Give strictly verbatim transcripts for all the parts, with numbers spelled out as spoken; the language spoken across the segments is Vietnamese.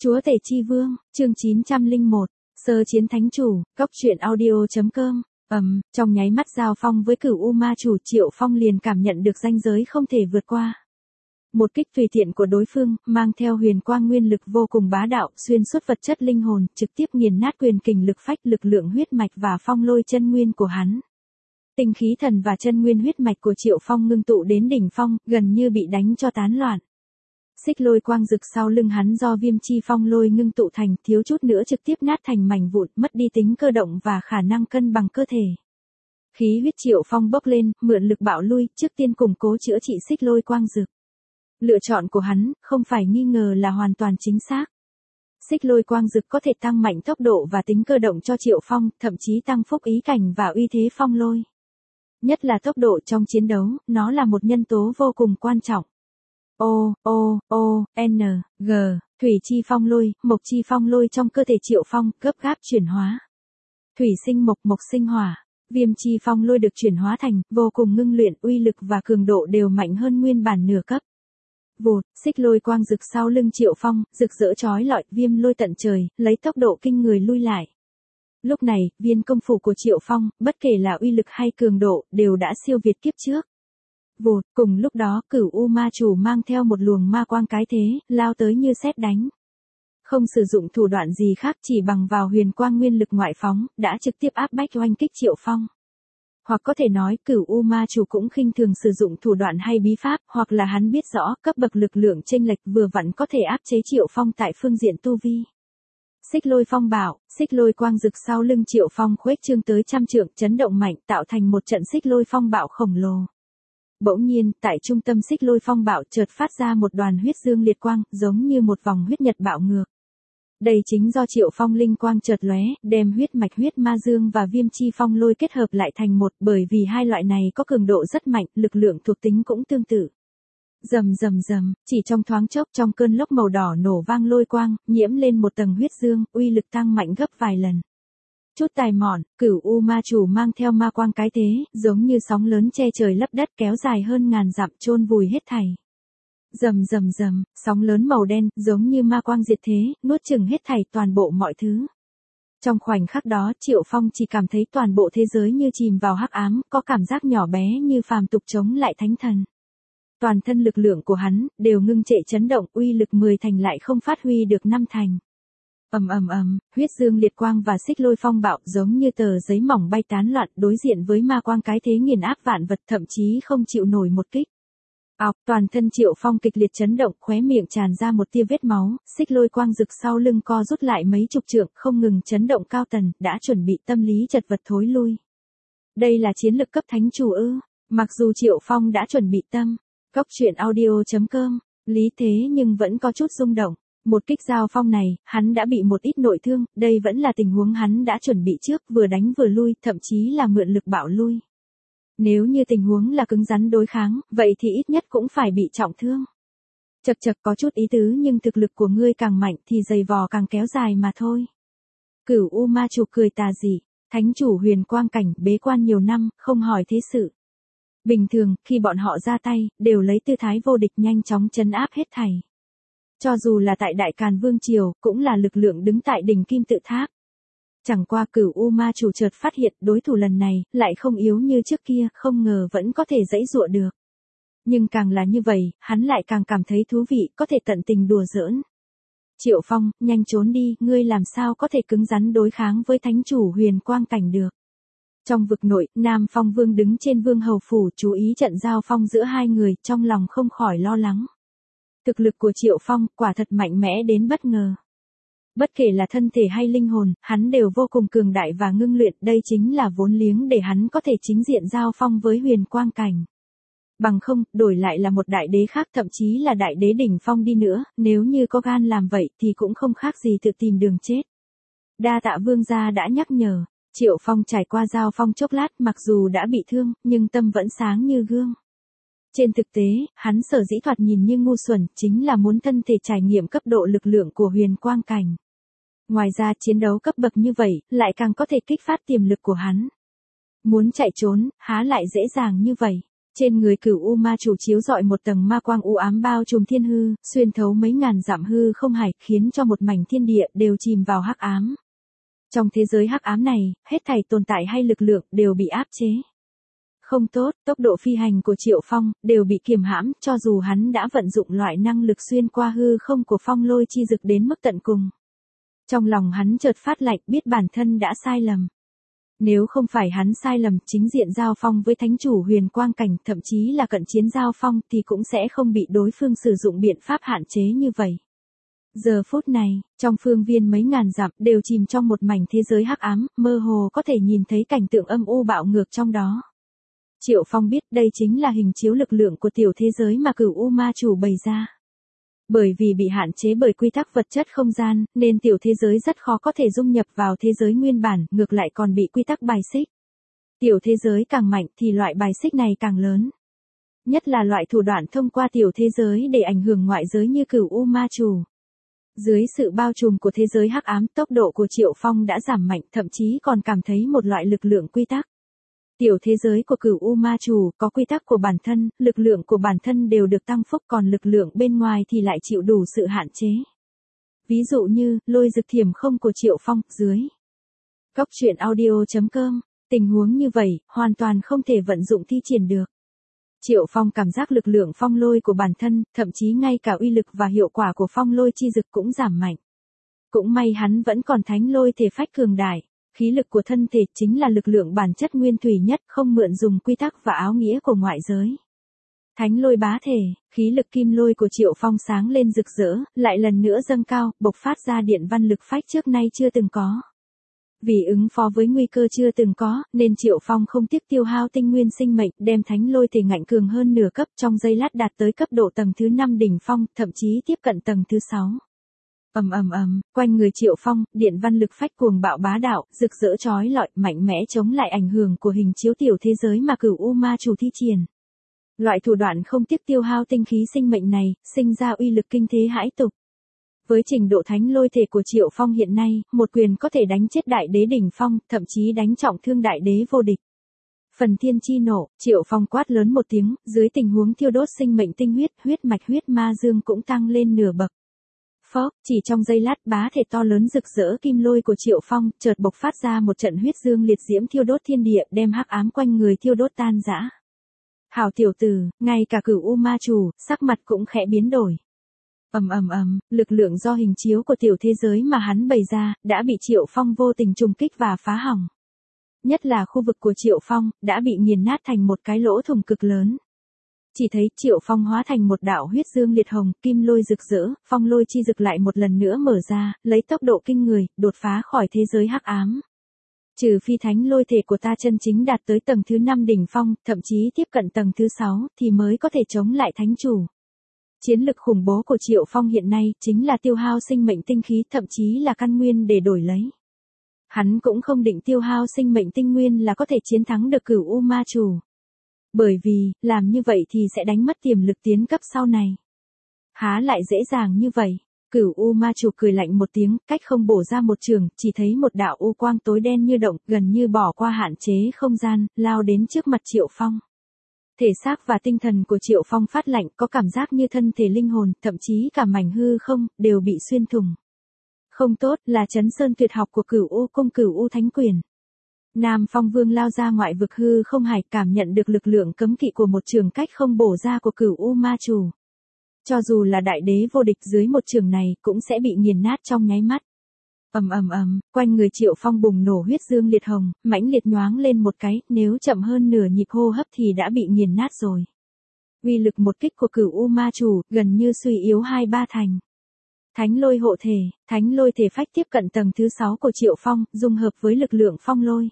Chúa Tể Chi Vương, chương chín trăm lẻ một, Sơ Chiến Thánh Chủ, Cốc truyện audio.com. Ầm, trong nháy mắt giao phong với Cửu U Ma Chủ, Triệu Phong liền cảm nhận được ranh giới không thể vượt qua. Một kích tùy tiện của đối phương, mang theo huyền quang nguyên lực vô cùng bá đạo, xuyên suốt vật chất linh hồn, trực tiếp nghiền nát quyền kình lực phách, lực lượng huyết mạch và phong lôi chân nguyên của hắn. Tinh khí thần và chân nguyên huyết mạch của Triệu Phong ngưng tụ đến đỉnh phong, gần như bị đánh cho tán loạn. Xích lôi quang rực sau lưng hắn do viêm chi phong lôi ngưng tụ thành, thiếu chút nữa trực tiếp nát thành mảnh vụn, mất đi tính cơ động và khả năng cân bằng cơ thể. Khí huyết Triệu Phong bốc lên, mượn lực bạo lui, trước tiên củng cố chữa trị xích lôi quang rực. Lựa chọn của hắn, không phải nghi ngờ là hoàn toàn chính xác. Xích lôi quang rực có thể tăng mạnh tốc độ và tính cơ động cho Triệu Phong, thậm chí tăng phúc ý cảnh và uy thế phong lôi. Nhất là tốc độ trong chiến đấu, nó là một nhân tố vô cùng quan trọng. O, O, O, N, G, thủy chi phong lôi, mộc chi phong lôi trong cơ thể Triệu Phong, gấp gáp chuyển hóa. Thủy sinh mộc, mộc sinh hỏa, viêm chi phong lôi được chuyển hóa thành, vô cùng ngưng luyện, uy lực và cường độ đều mạnh hơn nguyên bản nửa cấp. Vụt, xích lôi quang rực sau lưng Triệu Phong, rực rỡ chói lọi, viêm lôi tận trời, lấy tốc độ kinh người lui lại. Lúc này, viên công phủ của Triệu Phong, bất kể là uy lực hay cường độ, đều đã siêu việt kiếp trước. Vụt, cùng lúc đó, Cửu U Ma Chủ mang theo một luồng ma quang cái thế, lao tới như sét đánh. Không sử dụng thủ đoạn gì khác, chỉ bằng vào huyền quang nguyên lực ngoại phóng, đã trực tiếp áp bách oanh kích Triệu Phong. Hoặc có thể nói, Cửu U Ma Chủ cũng khinh thường sử dụng thủ đoạn hay bí pháp, hoặc là hắn biết rõ, cấp bậc lực lượng chênh lệch vừa vặn có thể áp chế Triệu Phong tại phương diện tu vi. Xích lôi phong bạo, xích lôi quang rực sau lưng Triệu Phong khuếch trương tới trăm trượng, chấn động mạnh, tạo thành một trận xích lôi phong bạo khổng lồ. Bỗng nhiên, tại trung tâm xích lôi phong bạo chợt phát ra một đoàn huyết dương liệt quang, giống như một vòng huyết nhật bạo ngược. Đây chính do Triệu Phong linh quang chợt lóe, đem huyết mạch huyết ma dương và viêm chi phong lôi kết hợp lại thành một, bởi vì hai loại này có cường độ rất mạnh, lực lượng thuộc tính cũng tương tự. Rầm rầm rầm, chỉ trong thoáng chốc, trong cơn lốc màu đỏ nổ vang lôi quang, nhiễm lên một tầng huyết dương, uy lực tăng mạnh gấp vài lần. Chút tài mọn, Cửu U Ma Chủ mang theo ma quang cái thế, giống như sóng lớn che trời lấp đất, kéo dài hơn ngàn dặm, chôn vùi hết thảy. Rầm rầm rầm, sóng lớn màu đen, giống như ma quang diệt thế, nuốt chửng hết thảy toàn bộ mọi thứ. Trong khoảnh khắc đó, Triệu Phong chỉ cảm thấy toàn bộ thế giới như chìm vào hắc ám, có cảm giác nhỏ bé như phàm tục chống lại thánh thần. Toàn thân lực lượng của hắn, đều ngưng trệ chấn động, uy lực mười thành lại không phát huy được năm thành. Ầm ầm ầm, huyết dương liệt quang và xích lôi phong bạo giống như tờ giấy mỏng bay tán loạn, đối diện với ma quang cái thế nghiền áp vạn vật, thậm chí không chịu nổi một kích. Ọc, toàn thân Triệu Phong kịch liệt chấn động, khóe miệng tràn ra một tia vết máu, xích lôi quang rực sau lưng co rút lại mấy chục trượng, không ngừng chấn động cao tần, đã chuẩn bị tâm lý chật vật thối lui. Đây là chiến lực cấp thánh chủ ư? Mặc dù Triệu Phong đã chuẩn bị tâm, Cốc truyện audio.com, lý thế nhưng vẫn có chút rung động. Một kích giao phong này, hắn đã bị một ít nội thương, đây vẫn là tình huống hắn đã chuẩn bị trước, vừa đánh vừa lui, thậm chí là mượn lực bạo lui. Nếu như tình huống là cứng rắn đối kháng, vậy thì ít nhất cũng phải bị trọng thương. Chật chật, có chút ý tứ, nhưng thực lực của ngươi càng mạnh thì giày vò càng kéo dài mà thôi. Cửu U Ma Chủ cười tà dị, thánh chủ huyền quang cảnh, bế quan nhiều năm, không hỏi thế sự. Bình thường, khi bọn họ ra tay, đều lấy tư thái vô địch nhanh chóng trấn áp hết thảy. Cho dù là tại Đại Càn Vương Triều, cũng là lực lượng đứng tại đỉnh kim tự tháp. Chẳng qua Cửu U Ma Chủ chợt phát hiện đối thủ lần này, lại không yếu như trước kia, không ngờ vẫn có thể giãy giụa được. Nhưng càng là như vậy, hắn lại càng cảm thấy thú vị, có thể tận tình đùa giỡn. Triệu Phong, nhanh trốn đi, ngươi làm sao có thể cứng rắn đối kháng với thánh chủ huyền quang cảnh được. Trong vực nội, Nam Phong Vương đứng trên Vương Hầu Phủ, chú ý trận giao phong giữa hai người, trong lòng không khỏi lo lắng. Thực lực của Triệu Phong, quả thật mạnh mẽ đến bất ngờ. Bất kể là thân thể hay linh hồn, hắn đều vô cùng cường đại và ngưng luyện, đây chính là vốn liếng để hắn có thể chính diện giao phong với huyền quang cảnh. Bằng không, đổi lại là một đại đế khác, thậm chí là đại đế đỉnh phong đi nữa, nếu như có gan làm vậy thì cũng không khác gì tự tìm đường chết. Đa tạ vương gia đã nhắc nhở. Triệu Phong trải qua giao phong chốc lát, mặc dù đã bị thương, nhưng tâm vẫn sáng như gương. Trên thực tế, hắn sở dĩ thoạt nhìn như ngu xuẩn, chính là muốn thân thể trải nghiệm cấp độ lực lượng của huyền quang cảnh. Ngoài ra, chiến đấu cấp bậc như vậy, lại càng có thể kích phát tiềm lực của hắn. Muốn chạy trốn, há lại dễ dàng như vậy. Trên người Cửu U Ma Chủ chiếu rọi một tầng ma quang u ám bao trùm thiên hư, xuyên thấu mấy ngàn dặm hư không hải, khiến cho một mảnh thiên địa đều chìm vào hắc ám. Trong thế giới hắc ám này, hết thảy tồn tại hay lực lượng đều bị áp chế. Không tốt, tốc độ phi hành của Triệu Phong đều bị kiềm hãm, cho dù hắn đã vận dụng loại năng lực xuyên qua hư không của phong lôi chi dực đến mức tận cùng. Trong lòng hắn chợt phát lạnh, biết bản thân đã sai lầm. Nếu không phải hắn sai lầm, chính diện giao phong với thánh chủ huyền quang cảnh, thậm chí là cận chiến giao phong thì cũng sẽ không bị đối phương sử dụng biện pháp hạn chế như vậy. Giờ phút này, trong phương viên mấy ngàn dặm đều chìm trong một mảnh thế giới hắc ám, mơ hồ có thể nhìn thấy cảnh tượng âm u bạo ngược trong đó. Triệu Phong biết đây chính là hình chiếu lực lượng của tiểu thế giới mà Cửu U Ma Chủ bày ra. Bởi vì bị hạn chế bởi quy tắc vật chất không gian, nên tiểu thế giới rất khó có thể dung nhập vào thế giới nguyên bản, ngược lại còn bị quy tắc bài xích. Tiểu thế giới càng mạnh thì loại bài xích này càng lớn. Nhất là loại thủ đoạn thông qua tiểu thế giới để ảnh hưởng ngoại giới như Cửu U Ma Chủ. Dưới sự bao trùm của thế giới hắc ám, tốc độ của Triệu Phong đã giảm mạnh, thậm chí còn cảm thấy một loại lực lượng quy tắc. Tiểu thế giới của Cửu U Ma Chủ có quy tắc của bản thân, lực lượng của bản thân đều được tăng phúc, còn lực lượng bên ngoài thì lại chịu đủ sự hạn chế. Ví dụ như, lôi dực thiểm không của Triệu Phong, dưới. Góc truyện audio chấm com, tình huống như vậy, hoàn toàn không thể vận dụng thi triển được. Triệu Phong cảm giác lực lượng phong lôi của bản thân, thậm chí ngay cả uy lực và hiệu quả của phong lôi chi dực cũng giảm mạnh. Cũng may hắn vẫn còn thánh lôi thể phách cường đại. Khí lực của thân thể chính là lực lượng bản chất nguyên thủy nhất, không mượn dùng quy tắc và áo nghĩa của ngoại giới. Thánh lôi bá thể, khí lực kim lôi của Triệu Phong sáng lên rực rỡ, lại lần nữa dâng cao, bộc phát ra điện văn lực phách trước nay chưa từng có. Vì ứng phó với nguy cơ chưa từng có, nên Triệu Phong không tiếc tiêu hao tinh nguyên sinh mệnh, đem thánh lôi thể ngạnh cường hơn nửa cấp, trong giây lát đạt tới cấp độ tầng thứ năm đỉnh phong, thậm chí tiếp cận tầng thứ sáu. Ầm ầm ầm, quanh người Triệu Phong, điện văn lực phách cuồng bạo bá đạo, rực rỡ chói lọi, mạnh mẽ chống lại ảnh hưởng của hình chiếu tiểu thế giới mà Cửu U Ma Chủ thi triển. Loại thủ đoạn không tiếc tiêu hao tinh khí sinh mệnh này, sinh ra uy lực kinh thế hãi tục. Với trình độ thánh lôi thể của Triệu Phong hiện nay, một quyền có thể đánh chết đại đế đỉnh phong, thậm chí đánh trọng thương đại đế vô địch. Phần thiên chi nộ, Triệu Phong quát lớn một tiếng, dưới tình huống thiêu đốt sinh mệnh tinh huyết, huyết mạch huyết ma dương cũng tăng lên nửa bậc. Phốc, chỉ trong giây lát bá thể to lớn rực rỡ kim lôi của Triệu Phong, chợt bộc phát ra một trận huyết dương liệt diễm thiêu đốt thiên địa, đem hắc ám quanh người thiêu đốt tan rã. Hảo tiểu tử, ngay cả Cửu U Ma Chủ, sắc mặt cũng khẽ biến đổi. Ầm ầm ầm, lực lượng do hình chiếu của tiểu thế giới mà hắn bày ra, đã bị Triệu Phong vô tình trùng kích và phá hỏng. Nhất là khu vực của Triệu Phong, đã bị nghiền nát thành một cái lỗ thủng cực lớn. Chỉ thấy Triệu Phong hóa thành một đạo huyết dương liệt hồng, kim lôi rực rỡ, phong lôi chi dực lại một lần nữa mở ra, lấy tốc độ kinh người, đột phá khỏi thế giới hắc ám. Trừ phi thánh lôi thể của ta chân chính đạt tới tầng thứ năm đỉnh phong, thậm chí tiếp cận tầng thứ sáu, thì mới có thể chống lại thánh chủ. Chiến lực khủng bố của Triệu Phong hiện nay, chính là tiêu hao sinh mệnh tinh khí, thậm chí là căn nguyên để đổi lấy. Hắn cũng không định tiêu hao sinh mệnh tinh nguyên là có thể chiến thắng được Cửu U Ma Chủ. Bởi vì, làm như vậy thì sẽ đánh mất tiềm lực tiến cấp sau này. Há lại dễ dàng như vậy. Cửu U Ma Chủ cười lạnh một tiếng, cách không bổ ra một trường, chỉ thấy một đạo u quang tối đen như động, gần như bỏ qua hạn chế không gian, lao đến trước mặt Triệu Phong. Thể xác và tinh thần của Triệu Phong phát lạnh, có cảm giác như thân thể linh hồn, thậm chí cả mảnh hư không, đều bị xuyên thủng. Không tốt, là chấn sơn tuyệt học của Cửu U cung Cửu U Thánh Quyền. Nam Phong Vương lao ra ngoại vực hư không hải, cảm nhận được lực lượng cấm kỵ của một trường cách không bổ ra của Cửu U Ma Chủ. Cho dù là đại đế vô địch dưới một trường này, cũng sẽ bị nghiền nát trong nháy mắt. Ầm ầm ầm, quanh người Triệu Phong bùng nổ huyết dương liệt hồng, mãnh liệt nhoáng lên một cái, nếu chậm hơn nửa nhịp hô hấp thì đã bị nghiền nát rồi. Uy lực một kích của Cửu U Ma Chủ, gần như suy yếu hai ba thành. Thánh lôi hộ thể, thánh lôi thể phách tiếp cận tầng thứ sáu của Triệu Phong, dung hợp với lực lượng phong lôi.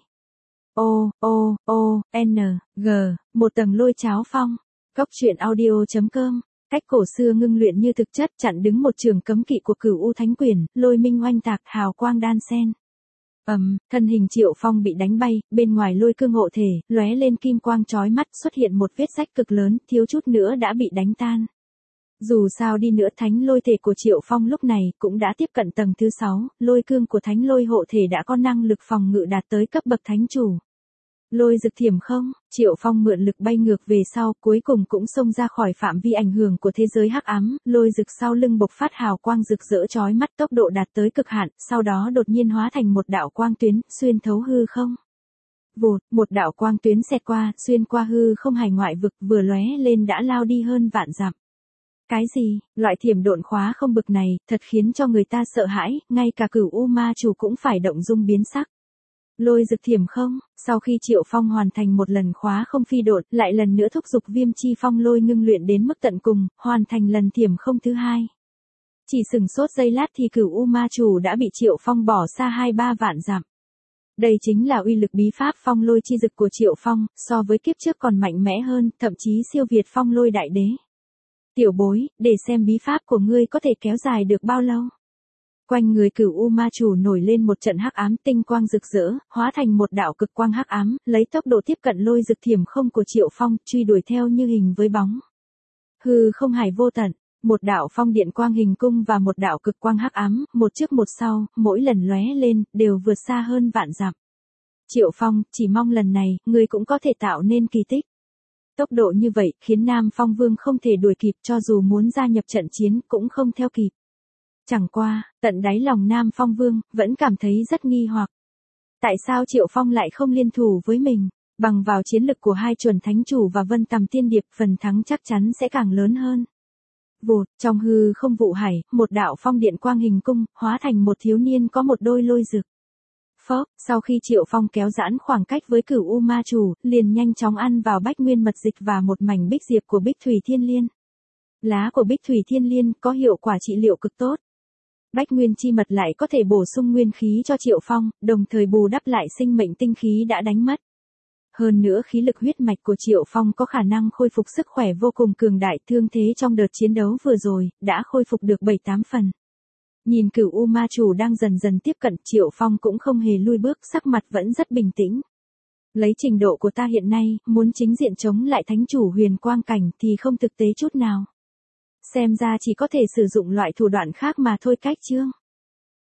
O, O, O, N, G, một tầng lôi cháo phong. Góc truyện audio chấm com. Cách cổ xưa ngưng luyện như thực chất, chặn đứng một trường cấm kỵ của Cửu U Thánh Quyền, lôi minh oanh tạc, hào quang đan sen. Ầm, um, thân hình Triệu Phong bị đánh bay, bên ngoài lôi cương hộ thể, lóe lên kim quang chói mắt, xuất hiện một vết rách cực lớn, thiếu chút nữa đã bị đánh tan. Dù sao đi nữa, thánh lôi thể của Triệu Phong lúc này cũng đã tiếp cận tầng thứ sáu, lôi cương của thánh lôi hộ thể đã có năng lực phòng ngự đạt tới cấp bậc thánh chủ. Lôi Dực Thiểm không, Triệu Phong mượn lực bay ngược về sau, cuối cùng cũng xông ra khỏi phạm vi ảnh hưởng của thế giới hắc ám, lôi dực sau lưng bộc phát hào quang rực rỡ chói mắt, tốc độ đạt tới cực hạn, sau đó đột nhiên hóa thành một đạo quang tuyến, xuyên thấu hư không. Vụt, một đạo quang tuyến xẹt qua, xuyên qua hư không hải ngoại vực, vừa lóe lên đã lao đi hơn vạn dặm. Cái gì, loại thiểm độn khóa không bực này, thật khiến cho người ta sợ hãi, ngay cả Cửu U Ma Chủ cũng phải động dung biến sắc. Lôi Dực Thiểm không, sau khi Triệu Phong hoàn thành một lần khóa không phi độn, lại lần nữa thúc giục Viêm Chi Phong lôi ngưng luyện đến mức tận cùng, hoàn thành lần thiểm không thứ hai. Chỉ sừng sốt giây lát thì Cửu U Ma Chủ đã bị Triệu Phong bỏ xa hai ba vạn dặm. Đây chính là uy lực bí pháp phong lôi chi dực của Triệu Phong, so với kiếp trước còn mạnh mẽ hơn, thậm chí siêu việt phong lôi đại đế. Tiểu bối, để xem bí pháp của ngươi có thể kéo dài được bao lâu. Quanh người Cửu U Ma Chủ nổi lên một trận hắc ám tinh quang rực rỡ, hóa thành một đạo cực quang hắc ám, lấy tốc độ tiếp cận lôi dực thiểm không của Triệu Phong, truy đuổi theo như hình với bóng. Hư không hải vô tận, một đạo phong điện quang hình cung và một đạo cực quang hắc ám, một trước một sau, mỗi lần lóe lên, đều vượt xa hơn vạn dặm. Triệu Phong, chỉ mong lần này, ngươi cũng có thể tạo nên kỳ tích. Tốc độ như vậy, khiến Nam Phong Vương không thể đuổi kịp, cho dù muốn gia nhập trận chiến, cũng không theo kịp. Chẳng qua, tận đáy lòng Nam Phong Vương, vẫn cảm thấy rất nghi hoặc. Tại sao Triệu Phong lại không liên thủ với mình? Bằng vào chiến lực của hai chuẩn thánh chủ và Vân Tầm Tiên Điệp, phần thắng chắc chắn sẽ càng lớn hơn. Vụt, trong hư không vụ hải, một đạo phong điện quang hình cung, hóa thành một thiếu niên có một đôi lôi rực. Phốc, sau khi Triệu Phong kéo giãn khoảng cách với Cửu U Ma Chủ, liền nhanh chóng ăn vào bách nguyên mật dịch và một mảnh bích diệp của Bích Thủy Thiên Liên. Lá của Bích Thủy Thiên Liên có hiệu quả trị liệu cực tốt. Bách nguyên chi mật lại có thể bổ sung nguyên khí cho Triệu Phong, đồng thời bù đắp lại sinh mệnh tinh khí đã đánh mất. Hơn nữa khí lực huyết mạch của Triệu Phong có khả năng khôi phục sức khỏe vô cùng cường đại, thương thế trong đợt chiến đấu vừa rồi, đã khôi phục được bảy tám phần. Nhìn Cửu U Ma Chủ đang dần dần tiếp cận, Triệu Phong cũng không hề lui bước, sắc mặt vẫn rất bình tĩnh. Lấy trình độ của ta hiện nay, muốn chính diện chống lại thánh chủ huyền quang cảnh thì không thực tế chút nào. Xem ra chỉ có thể sử dụng loại thủ đoạn khác mà thôi cách chương.